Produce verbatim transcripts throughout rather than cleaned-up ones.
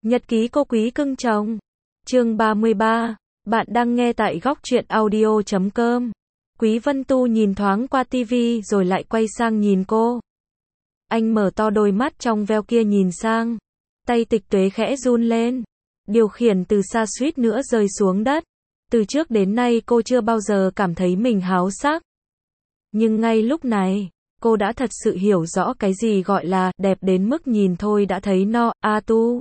Nhật ký cô quý cưng chồng. Chương ba mươi ba. Bạn đang nghe tại góc truyện audio chấm com. Quý Vân Tu nhìn thoáng qua tivi rồi lại quay sang nhìn cô. Anh mở to đôi mắt trong veo kia nhìn sang. Tay Tịch Tuế khẽ run lên. Điều khiển từ xa suýt nữa rơi xuống đất. Từ trước đến nay cô chưa bao giờ cảm thấy mình háo sắc. Nhưng ngay lúc này, cô đã thật sự hiểu rõ cái gì gọi là đẹp đến mức nhìn thôi đã thấy no. A Tu,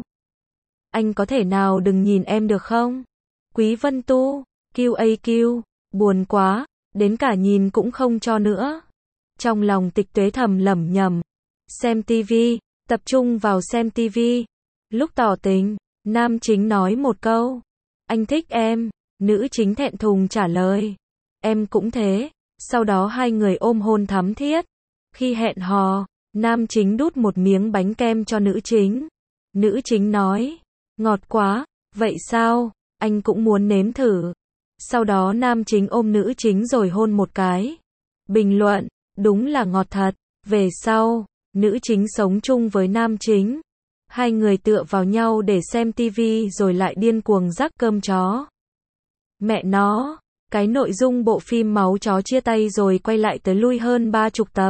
anh có thể nào đừng nhìn em được không? Quý Vân Tu, Q A Q, buồn quá, đến cả nhìn cũng không cho nữa. Trong lòng Tịch Tuế thầm lẩm nhẩm. Xem tivi, tập trung vào xem tivi. Lúc tỏ tình, nam chính nói một câu. Anh thích em, nữ chính thẹn thùng trả lời. Em cũng thế. Sau đó hai người ôm hôn thắm thiết. Khi hẹn hò, nam chính đút một miếng bánh kem cho nữ chính. Nữ chính nói, ngọt quá, vậy sao, anh cũng muốn nếm thử. Sau đó nam chính ôm nữ chính rồi hôn một cái. Bình luận, đúng là ngọt thật. Về sau, nữ chính sống chung với nam chính. Hai người tựa vào nhau để xem tivi rồi lại điên cuồng rắc cơm chó. Mẹ nó, cái nội dung bộ phim máu chó chia tay rồi quay lại tới lui hơn ba chục tập.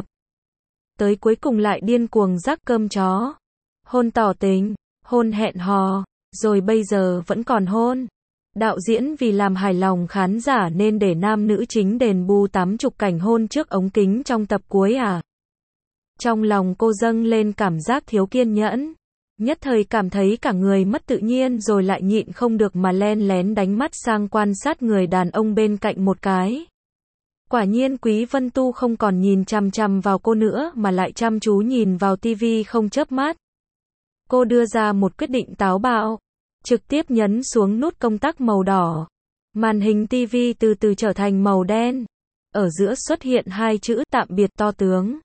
Tới cuối cùng lại điên cuồng rắc cơm chó. Hôn tỏ tình, hôn hẹn hò, rồi bây giờ vẫn còn hôn. Đạo diễn vì làm hài lòng khán giả nên để nam nữ chính đền bù tám chục cảnh hôn trước ống kính trong tập cuối à? Trong lòng cô dâng lên cảm giác thiếu kiên nhẫn. Nhất thời cảm thấy cả người mất tự nhiên rồi lại nhịn không được mà len lén đánh mắt sang quan sát người đàn ông bên cạnh một cái. Quả nhiên Quý Vân Tu không còn nhìn chằm chằm vào cô nữa mà lại chăm chú nhìn vào tivi không chớp mắt. Cô đưa ra một quyết định táo bạo, trực tiếp nhấn xuống nút công tắc màu đỏ. Màn hình tivi từ từ trở thành màu đen. Ở giữa xuất hiện hai chữ tạm biệt to tướng.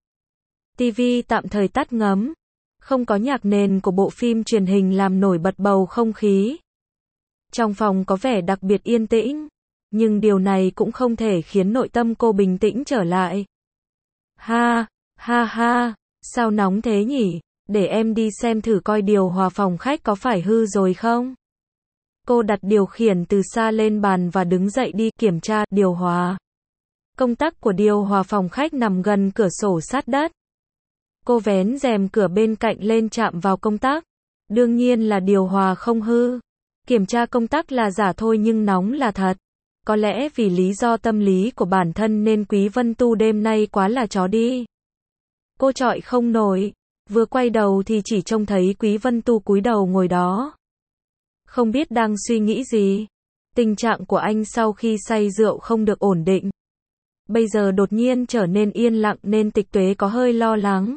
Tivi tạm thời tắt ngấm. Không có nhạc nền của bộ phim truyền hình làm nổi bật bầu không khí. Trong phòng có vẻ đặc biệt yên tĩnh. Nhưng điều này cũng không thể khiến nội tâm cô bình tĩnh trở lại. Ha, ha ha, sao nóng thế nhỉ? Để em đi xem thử coi điều hòa phòng khách có phải hư rồi không? Cô đặt điều khiển từ xa lên bàn và đứng dậy đi kiểm tra điều hòa. Công tắc của điều hòa phòng khách nằm gần cửa sổ sát đất. Cô vén rèm cửa bên cạnh lên chạm vào công tắc. Đương nhiên là điều hòa không hư. Kiểm tra công tắc là giả thôi nhưng nóng là thật. Có lẽ vì lý do tâm lý của bản thân nên Quý Vân Tu đêm nay quá là chó đi. Cô chọi không nổi. Vừa quay đầu thì chỉ trông thấy Quý Vân Tu cúi đầu ngồi đó. Không biết đang suy nghĩ gì. Tình trạng của anh sau khi say rượu không được ổn định. Bây giờ đột nhiên trở nên yên lặng nên Tịch Tuế có hơi lo lắng.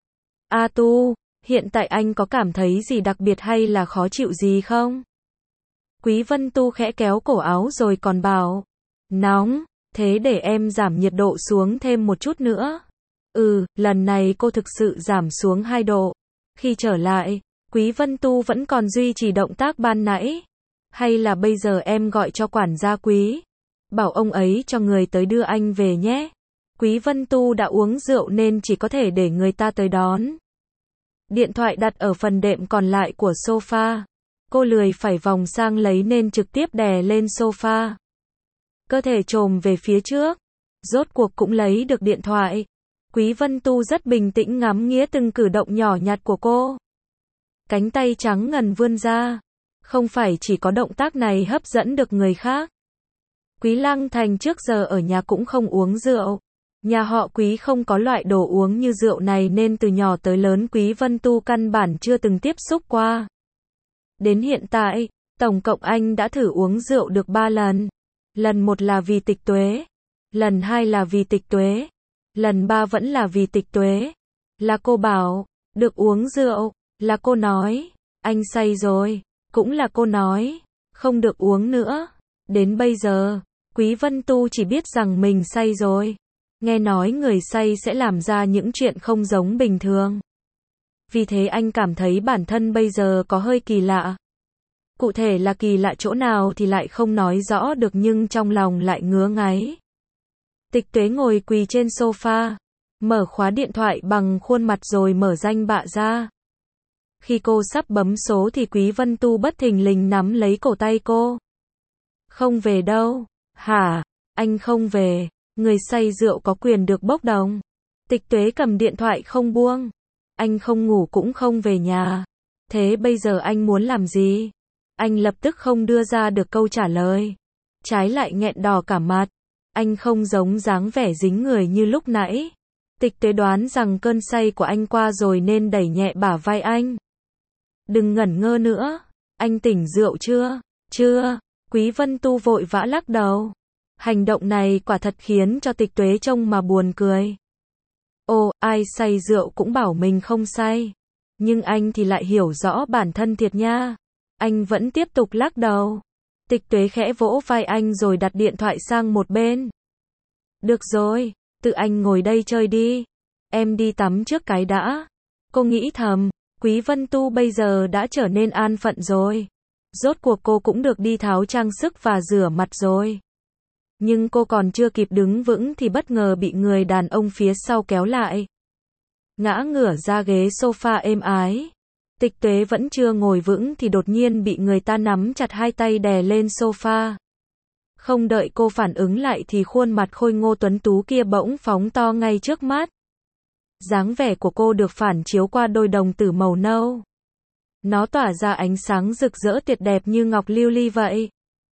A Tu, hiện tại anh có cảm thấy gì đặc biệt hay là khó chịu gì không? Quý Vân Tu khẽ kéo cổ áo rồi còn bảo. Nóng, thế để em giảm nhiệt độ xuống thêm một chút nữa. Ừ, lần này cô thực sự giảm xuống hai độ. Khi trở lại, Quý Vân Tu vẫn còn duy trì động tác ban nãy. Hay là bây giờ em gọi cho quản gia Quý. Bảo ông ấy cho người tới đưa anh về nhé. Quý Vân Tu đã uống rượu nên chỉ có thể để người ta tới đón. Điện thoại đặt ở phần đệm còn lại của sofa. Cô lười phải vòng sang lấy nên trực tiếp đè lên sofa. Cơ thể chồm về phía trước. Rốt cuộc cũng lấy được điện thoại. Quý Vân Tu rất bình tĩnh ngắm nghía từng cử động nhỏ nhặt của cô. Cánh tay trắng ngần vươn ra. Không phải chỉ có động tác này hấp dẫn được người khác. Quý Lăng Thành trước giờ ở nhà cũng không uống rượu. Nhà họ Quý không có loại đồ uống như rượu này nên từ nhỏ tới lớn Quý Vân Tu căn bản chưa từng tiếp xúc qua. Đến hiện tại, tổng cộng anh đã thử uống rượu được ba lần. Lần một là vì Tịch Tuế. Lần hai là vì Tịch Tuế. Lần ba vẫn là vì Tịch Tuế. Là cô bảo, được uống rượu. Là cô nói, anh say rồi. Cũng là cô nói, không được uống nữa. Đến bây giờ, Quý Vân Tu chỉ biết rằng mình say rồi. Nghe nói người say sẽ làm ra những chuyện không giống bình thường. Vì thế anh cảm thấy bản thân bây giờ có hơi kỳ lạ. Cụ thể là kỳ lạ chỗ nào thì lại không nói rõ được nhưng trong lòng lại ngứa ngáy. Tịch Tuế ngồi quỳ trên sofa, mở khóa điện thoại bằng khuôn mặt rồi mở danh bạ ra. Khi cô sắp bấm số thì Quý Vân Tu bất thình lình nắm lấy cổ tay cô. Không về đâu. Hả? Anh không về. Người say rượu có quyền được bốc đồng. Tịch Tuế cầm điện thoại không buông. Anh không ngủ cũng không về nhà. Thế bây giờ anh muốn làm gì? Anh lập tức không đưa ra được câu trả lời. Trái lại nghẹn đỏ cả mặt. Anh không giống dáng vẻ dính người như lúc nãy. Tịch Tuế đoán rằng cơn say của anh qua rồi nên đẩy nhẹ bả vai anh. Đừng ngẩn ngơ nữa. Anh tỉnh rượu chưa? Chưa. Quý Vân Tu vội vã lắc đầu. Hành động này quả thật khiến cho Tịch Tuế trông mà buồn cười. Ồ, ai say rượu cũng bảo mình không say. Nhưng anh thì lại hiểu rõ bản thân thiệt nha. Anh vẫn tiếp tục lắc đầu. Tịch Tuế khẽ vỗ vai anh rồi đặt điện thoại sang một bên. Được rồi, tự anh ngồi đây chơi đi. Em đi tắm trước cái đã. Cô nghĩ thầm, Quý Vân Tu bây giờ đã trở nên an phận rồi. Rốt cuộc cô cũng được đi tháo trang sức và rửa mặt rồi. Nhưng cô còn chưa kịp đứng vững thì bất ngờ bị người đàn ông phía sau kéo lại. Ngã ngửa ra ghế sofa êm ái. Tịch Tuế vẫn chưa ngồi vững thì đột nhiên bị người ta nắm chặt hai tay đè lên sofa. Không đợi cô phản ứng lại thì khuôn mặt khôi ngô tuấn tú kia bỗng phóng to ngay trước mắt. Dáng vẻ của cô được phản chiếu qua đôi đồng tử màu nâu. Nó tỏa ra ánh sáng rực rỡ tuyệt đẹp như ngọc lưu ly vậy.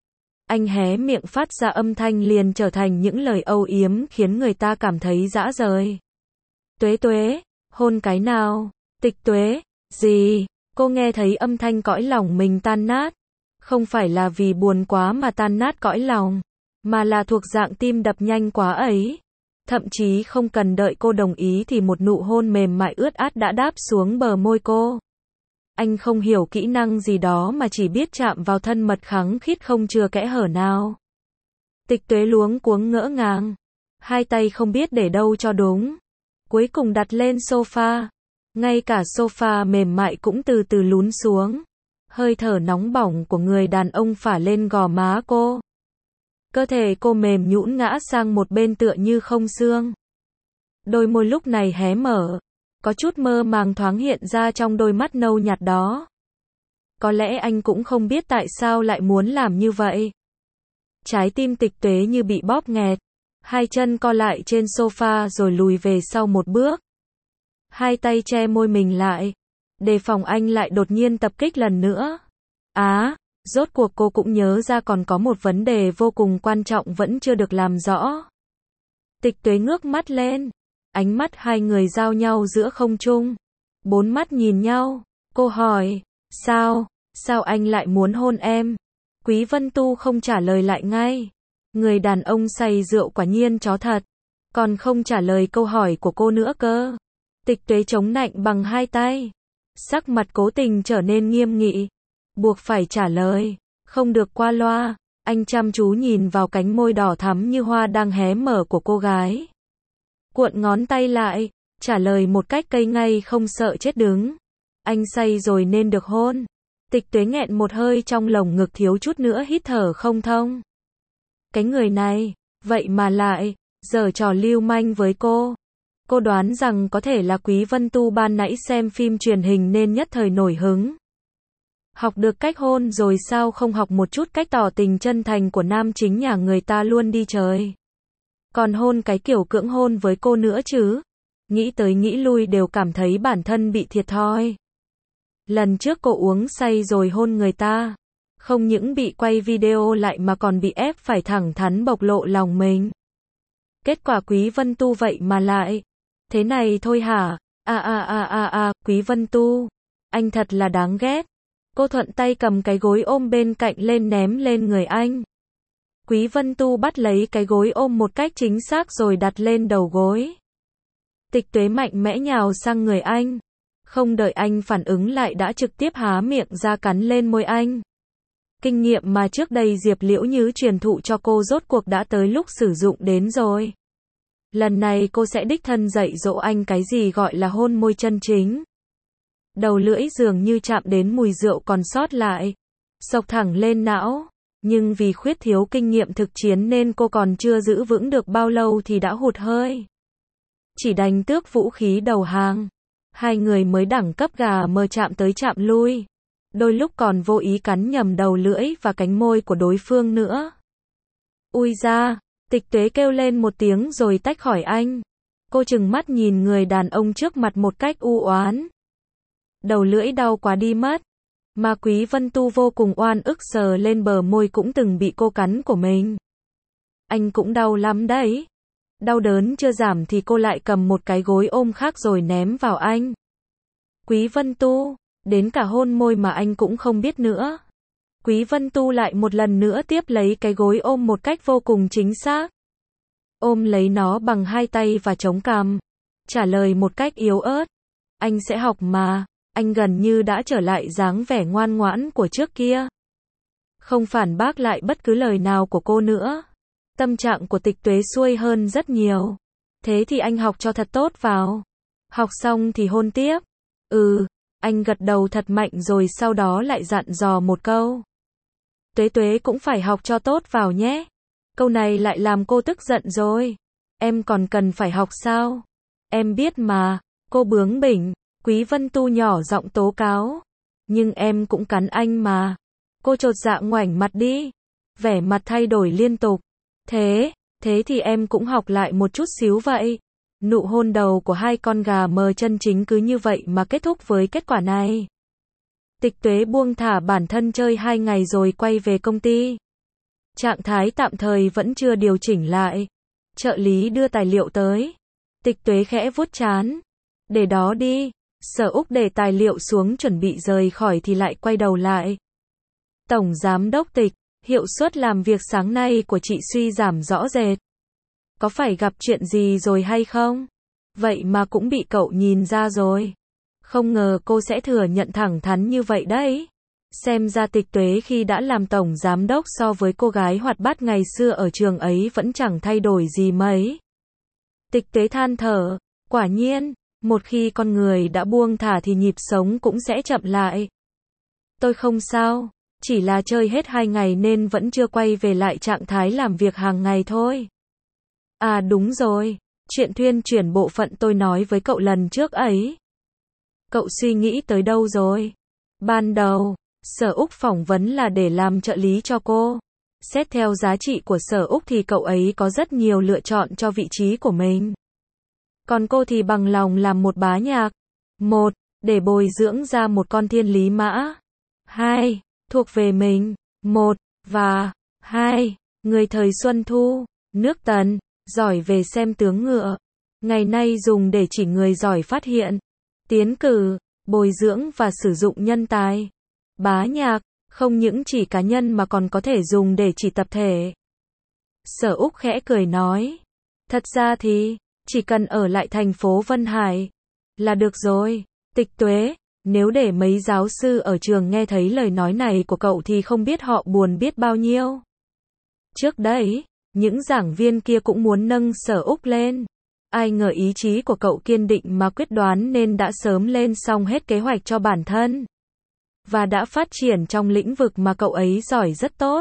Anh hé miệng phát ra âm thanh liền trở thành những lời âu yếm khiến người ta cảm thấy dã rời. Tuế Tuế, hôn cái nào? Tịch Tuế, gì? Cô nghe thấy âm thanh cõi lòng mình tan nát. Không phải là vì buồn quá mà tan nát cõi lòng, mà là thuộc dạng tim đập nhanh quá ấy. Thậm chí không cần đợi cô đồng ý thì một nụ hôn mềm mại ướt át đã đáp xuống bờ môi cô. Anh không hiểu kỹ năng gì đó mà chỉ biết chạm vào thân mật khắng khít không chừa kẽ hở nào. Tịch Tuế luống cuống ngỡ ngàng. Hai tay không biết để đâu cho đúng. Cuối cùng đặt lên sofa. Ngay cả sofa mềm mại cũng từ từ lún xuống. Hơi thở nóng bỏng của người đàn ông phả lên gò má cô. Cơ thể cô mềm nhũn ngã sang một bên tựa như không xương. Đôi môi lúc này hé mở. Có chút mơ màng thoáng hiện ra trong đôi mắt nâu nhạt đó. Có lẽ anh cũng không biết tại sao lại muốn làm như vậy. Trái tim Tịch Tuế như bị bóp nghẹt. Hai chân co lại trên sofa rồi lùi về sau một bước. Hai tay che môi mình lại. Đề phòng anh lại đột nhiên tập kích lần nữa. Á, rốt cuộc cô cũng nhớ ra còn có một vấn đề vô cùng quan trọng vẫn chưa được làm rõ. Tịch Tuế ngước mắt lên. Ánh mắt hai người giao nhau giữa không trung. Bốn mắt nhìn nhau. Cô hỏi, sao, sao anh lại muốn hôn em? Quý Vân Tu không trả lời lại ngay. Người đàn ông say rượu quả nhiên chó thật. Còn không trả lời câu hỏi của cô nữa cơ. Tịch Tuế chống nạnh bằng hai tay. Sắc mặt cố tình trở nên nghiêm nghị. Buộc phải trả lời. Không được qua loa. Anh chăm chú nhìn vào cánh môi đỏ thắm như hoa đang hé mở của cô gái. Cuộn ngón tay lại. Trả lời một cách cây ngay không sợ chết đứng. Anh say rồi nên được hôn. Tịch Tuế nghẹn một hơi trong lồng ngực thiếu chút nữa hít thở không thông. Cái người này, vậy mà lại giở trò lưu manh với cô. Cô đoán rằng có thể là Quý Vân Tu ban nãy xem phim truyền hình nên nhất thời nổi hứng. Học được cách hôn rồi sao không học một chút cách tỏ tình chân thành của nam chính nhà người ta luôn đi trời. Còn hôn cái kiểu cưỡng hôn với cô nữa chứ. Nghĩ tới nghĩ lui đều cảm thấy bản thân bị thiệt thòi. Lần trước cô uống say rồi hôn người ta. Không những bị quay video lại mà còn bị ép phải thẳng thắn bộc lộ lòng mình. Kết quả Quý Vân Tu vậy mà lại. Thế này thôi hả? À à à à à, Quý Vân Tu. Anh thật là đáng ghét. Cô thuận tay cầm cái gối ôm bên cạnh lên ném lên người anh. Quý Vân Tu bắt lấy cái gối ôm một cách chính xác rồi đặt lên đầu gối. Tịch Tuế mạnh mẽ nhào sang người anh. Không đợi anh phản ứng lại đã trực tiếp há miệng ra cắn lên môi anh. Kinh nghiệm mà trước đây Diệp Liễu Như truyền thụ cho cô rốt cuộc đã tới lúc sử dụng đến rồi. Lần này cô sẽ đích thân dạy dỗ anh cái gì gọi là hôn môi chân chính. Đầu lưỡi dường như chạm đến mùi rượu còn sót lại. Xộc thẳng lên não. Nhưng vì khuyết thiếu kinh nghiệm thực chiến nên cô còn chưa giữ vững được bao lâu thì đã hụt hơi. Chỉ đành tước vũ khí đầu hàng. Hai người mới đẳng cấp gà mờ chạm tới chạm lui. Đôi lúc còn vô ý cắn nhầm đầu lưỡi và cánh môi của đối phương nữa. Ui da, Tịch Tuế kêu lên một tiếng rồi tách khỏi anh. Cô trừng mắt nhìn người đàn ông trước mặt một cách u oán. Đầu lưỡi đau quá đi mất. Mà Quý Vân Tu vô cùng oan ức sờ lên bờ môi cũng từng bị cô cắn của mình. Anh cũng đau lắm đấy. Đau đớn chưa giảm thì cô lại cầm một cái gối ôm khác rồi ném vào anh. Quý Vân Tu, đến cả hôn môi mà anh cũng không biết nữa. Quý Vân Tu lại một lần nữa tiếp lấy cái gối ôm một cách vô cùng chính xác. Ôm lấy nó bằng hai tay và chống cằm. Trả lời một cách yếu ớt. Anh sẽ học mà. Anh gần như đã trở lại dáng vẻ ngoan ngoãn của trước kia. Không phản bác lại bất cứ lời nào của cô nữa. Tâm trạng của Tịch Tuế xuôi hơn rất nhiều. Thế thì anh học cho thật tốt vào. Học xong thì hôn tiếp. Ừ, anh gật đầu thật mạnh rồi sau đó lại dặn dò một câu. Tuế Tuế cũng phải học cho tốt vào nhé. Câu này lại làm cô tức giận rồi. Em còn cần phải học sao? Em biết mà. Cô bướng bỉnh. Quý Vân Tu nhỏ giọng tố cáo. Nhưng em cũng cắn anh mà. Cô chột dạ ngoảnh mặt đi. Vẻ mặt thay đổi liên tục. Thế, thế thì em cũng học lại một chút xíu vậy. Nụ hôn đầu của hai con gà mờ chân chính cứ như vậy mà kết thúc với kết quả này. Tịch Tuế buông thả bản thân chơi hai ngày rồi quay về công ty. Trạng thái tạm thời vẫn chưa điều chỉnh lại. Trợ lý đưa tài liệu tới. Tịch Tuế khẽ vuốt trán. Để đó đi. Sở Úc để tài liệu xuống chuẩn bị rời khỏi thì lại quay đầu lại. Tổng Giám đốc Tịch, hiệu suất làm việc sáng nay của chị suy giảm rõ rệt. Có phải gặp chuyện gì rồi hay không? Vậy mà cũng bị cậu nhìn ra rồi. Không ngờ cô sẽ thừa nhận thẳng thắn như vậy đấy. Xem ra Tịch Tuế khi đã làm tổng giám đốc so với cô gái hoạt bát ngày xưa ở trường ấy vẫn chẳng thay đổi gì mấy. Tịch Tuế than thở, quả nhiên, một khi con người đã buông thả thì nhịp sống cũng sẽ chậm lại. Tôi không sao, chỉ là chơi hết hai ngày nên vẫn chưa quay về lại trạng thái làm việc hàng ngày thôi. À đúng rồi, chuyện thuyên chuyển bộ phận tôi nói với cậu lần trước ấy. Cậu suy nghĩ tới đâu rồi? Ban đầu, Sở Úc phỏng vấn là để làm trợ lý cho cô. Xét theo giá trị của Sở Úc thì cậu ấy có rất nhiều lựa chọn cho vị trí của mình. Còn cô thì bằng lòng làm một bá nhạc. Một, để bồi dưỡng ra một con thiên lý mã. Hai, thuộc về mình. Một, và, hai, người thời Xuân Thu, nước Tần, giỏi về xem tướng ngựa. Ngày nay dùng để chỉ người giỏi phát hiện, tiến cử, bồi dưỡng và sử dụng nhân tài. Bá nhạc, không những chỉ cá nhân mà còn có thể dùng để chỉ tập thể. Sở Úc khẽ cười nói. Thật ra thì, chỉ cần ở lại thành phố Vân Hải là được rồi. Tịch Tuế, nếu để mấy giáo sư ở trường nghe thấy lời nói này của cậu thì không biết họ buồn biết bao nhiêu. Trước đấy, những giảng viên kia cũng muốn nâng Sở Úc lên. Ai ngờ ý chí của cậu kiên định mà quyết đoán nên đã sớm lên xong hết kế hoạch cho bản thân. Và đã phát triển trong lĩnh vực mà cậu ấy giỏi rất tốt.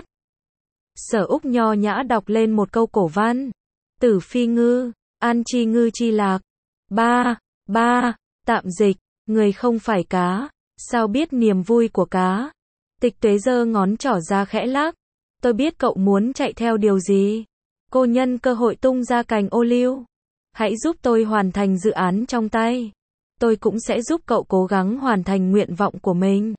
Sở Úc nho nhã đọc lên một câu cổ văn. Tử phi ngư, an chi ngư chi lạc. Ba, ba, tạm dịch, người không phải cá, sao biết niềm vui của cá. Tịch Tuế giơ ngón trỏ ra khẽ lắc. Tôi biết cậu muốn chạy theo điều gì. Cô nhân cơ hội tung ra cành ô liu. Hãy giúp tôi hoàn thành dự án trong tay. Tôi cũng sẽ giúp cậu cố gắng hoàn thành nguyện vọng của mình.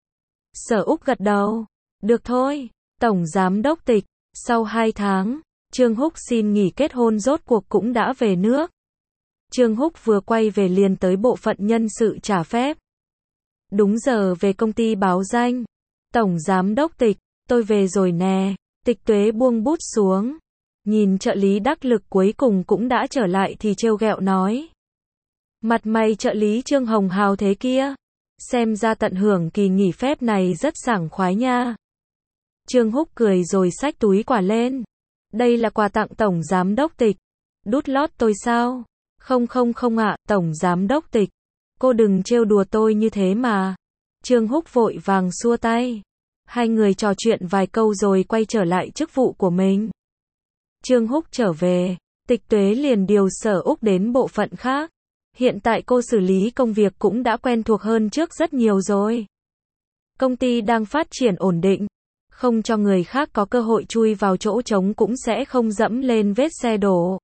Sở Úc gật đầu. Được thôi, Tổng Giám đốc Tịch. Sau hai tháng, Trương Húc xin nghỉ kết hôn rốt cuộc cũng đã về nước. Trương Húc vừa quay về liền tới bộ phận nhân sự trả phép. Đúng giờ về công ty báo danh. Tổng Giám đốc Tịch, tôi về rồi nè. Tịch Tuế buông bút xuống. Nhìn trợ lý đắc lực cuối cùng cũng đã trở lại thì trêu ghẹo nói. Mặt mày trợ lý Trương hồng hào thế kia. Xem ra tận hưởng kỳ nghỉ phép này rất sảng khoái nha. Trương Húc cười rồi xách túi quà lên. Đây là quà tặng Tổng Giám đốc Tịch. Đút lót tôi sao? Không không không ạ, Tổng Giám đốc Tịch. Cô đừng trêu đùa tôi như thế mà. Trương Húc vội vàng xua tay. Hai người trò chuyện vài câu rồi quay trở lại chức vụ của mình. Trương Húc trở về, Tịch Tuế liền điều Sở Úc đến bộ phận khác. Hiện tại cô xử lý công việc cũng đã quen thuộc hơn trước rất nhiều rồi. Công ty đang phát triển ổn định, không cho người khác có cơ hội chui vào chỗ trống cũng sẽ không dẫm lên vết xe đổ.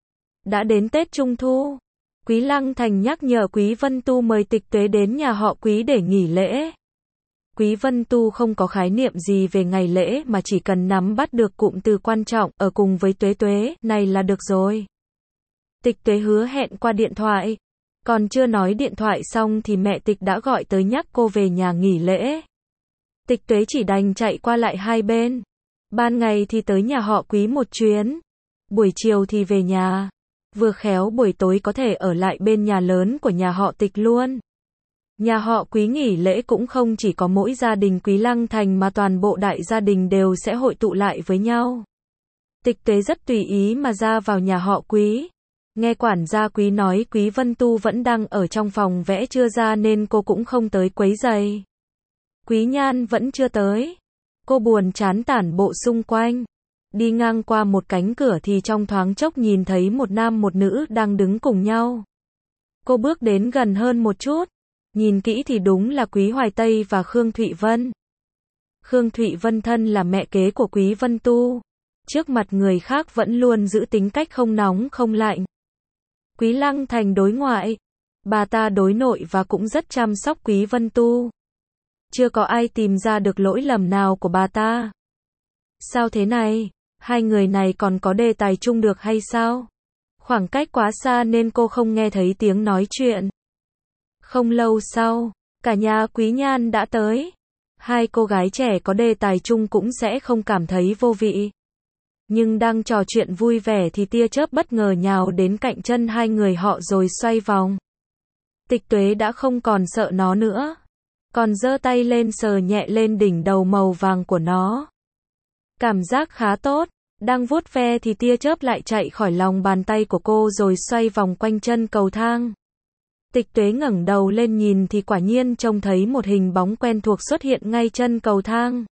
Đã đến Tết Trung Thu, Quý Lăng Thành nhắc nhở Quý Vân Tu mời Tịch Tuế đến nhà họ Quý để nghỉ lễ. Quý Vân Tu không có khái niệm gì về ngày lễ mà chỉ cần nắm bắt được cụm từ quan trọng ở cùng với Tuế Tuế này là được rồi. Tịch Tuế hứa hẹn qua điện thoại. Còn chưa nói điện thoại xong thì mẹ Tịch đã gọi tới nhắc cô về nhà nghỉ lễ. Tịch Tuế chỉ đành chạy qua lại hai bên. Ban ngày thì tới nhà họ Quý một chuyến, buổi chiều thì về nhà. Vừa khéo buổi tối có thể ở lại bên nhà lớn của nhà họ Tịch luôn. Nhà họ Quý nghỉ lễ cũng không chỉ có mỗi gia đình Quý Lăng Thành mà toàn bộ đại gia đình đều sẽ hội tụ lại với nhau. Tịch Tuế rất tùy ý mà ra vào nhà họ Quý. Nghe quản gia Quý nói Quý Vân Tu vẫn đang ở trong phòng vẽ chưa ra nên cô cũng không tới quấy rầy. Quý Nhan vẫn chưa tới. Cô buồn chán tản bộ xung quanh. Đi ngang qua một cánh cửa thì trong thoáng chốc nhìn thấy một nam một nữ đang đứng cùng nhau. Cô bước đến gần hơn một chút. Nhìn kỹ thì đúng là Quý Hoài Tây và Khương Thụy Vân. Khương Thụy Vân thân là mẹ kế của Quý Vân Tu. Trước mặt người khác vẫn luôn giữ tính cách không nóng không lạnh. Quý Lăng Thành đối ngoại. Bà ta đối nội và cũng rất chăm sóc Quý Vân Tu. Chưa có ai tìm ra được lỗi lầm nào của bà ta. Sao thế này? Hai người này còn có đề tài chung được hay sao? Khoảng cách quá xa nên cô không nghe thấy tiếng nói chuyện. Không lâu sau, cả nhà Quý Nhan đã tới. Hai cô gái trẻ có đề tài chung cũng sẽ không cảm thấy vô vị. Nhưng đang trò chuyện vui vẻ thì tia chớp bất ngờ nhào đến cạnh chân hai người họ rồi xoay vòng. Tịch Tuế đã không còn sợ nó nữa. Còn giơ tay lên sờ nhẹ lên đỉnh đầu màu vàng của nó. Cảm giác khá tốt. Đang vuốt ve thì tia chớp lại chạy khỏi lòng bàn tay của cô rồi xoay vòng quanh chân cầu thang. Tịch Tuế ngẩng đầu lên nhìn thì quả nhiên trông thấy một hình bóng quen thuộc xuất hiện ngay chân cầu thang.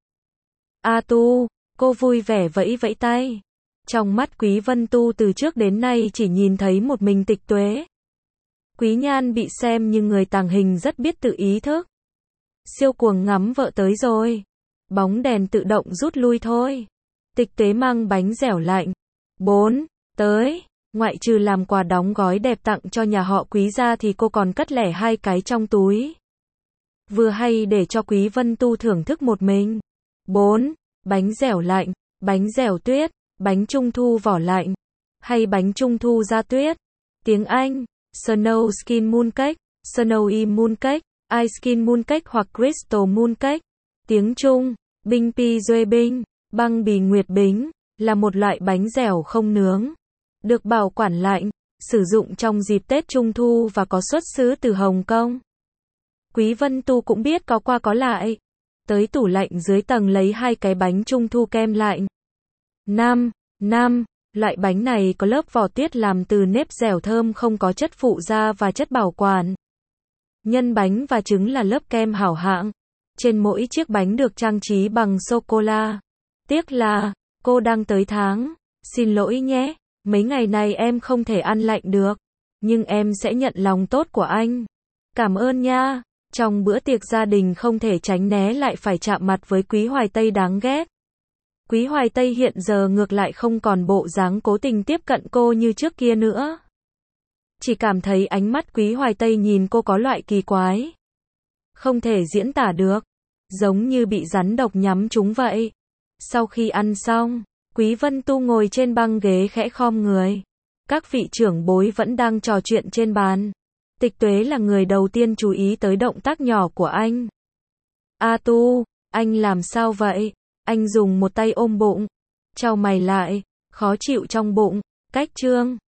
A Tu, cô vui vẻ vẫy vẫy tay. Trong mắt Quý Vân Tu từ trước đến nay chỉ nhìn thấy một mình Tịch Tuế. Quý Nhan bị xem nhưng người tàng hình rất biết tự ý thức. Siêu cuồng ngắm vợ tới rồi. Bóng đèn tự động rút lui thôi. Tịch Tuế mang bánh dẻo lạnh. Bốn, tới. Ngoại trừ làm quà đóng gói đẹp tặng cho nhà họ Quý ra thì cô còn cất lẻ hai cái trong túi. Vừa hay để cho Quý Vân Tu thưởng thức một mình. Bốn, bánh dẻo lạnh, bánh dẻo tuyết, bánh trung thu vỏ lạnh, hay bánh trung thu da tuyết. Tiếng Anh, Snow Skin Mooncake, Snowy Mooncake, Ice Skin Mooncake hoặc Crystal Mooncake. Tiếng Trung, Binh Pi Duê Binh, băng bì nguyệt bính, là một loại bánh dẻo không nướng. Được bảo quản lạnh, sử dụng trong dịp Tết Trung Thu và có xuất xứ từ Hồng Kông. Quý Vân Tu cũng biết có qua có lại. Tới tủ lạnh dưới tầng lấy hai cái bánh Trung Thu kem lạnh. Năm, năm, loại bánh này có lớp vỏ tuyết làm từ nếp dẻo thơm không có chất phụ gia và chất bảo quản. Nhân bánh và trứng là lớp kem hảo hạng. Trên mỗi chiếc bánh được trang trí bằng sô-cô-la. Tiếc là, cô đang tới tháng. Xin lỗi nhé, mấy ngày này em không thể ăn lạnh được. Nhưng em sẽ nhận lòng tốt của anh. Cảm ơn nha. Trong bữa tiệc gia đình không thể tránh né lại phải chạm mặt với Quý Hoài Tây đáng ghét. Quý Hoài Tây hiện giờ ngược lại không còn bộ dáng cố tình tiếp cận cô như trước kia nữa. Chỉ cảm thấy ánh mắt Quý Hoài Tây nhìn cô có loại kỳ quái. Không thể diễn tả được. Giống như bị rắn độc nhắm trúng vậy. Sau khi ăn xong, Quý Vân Tu ngồi trên băng ghế khẽ khom người. Các vị trưởng bối vẫn đang trò chuyện trên bàn. Tịch Tuế là người đầu tiên chú ý tới động tác nhỏ của anh. A Tu, anh làm sao vậy? Anh dùng một tay ôm bụng. Chau mày lại, khó chịu trong bụng. Cách trương,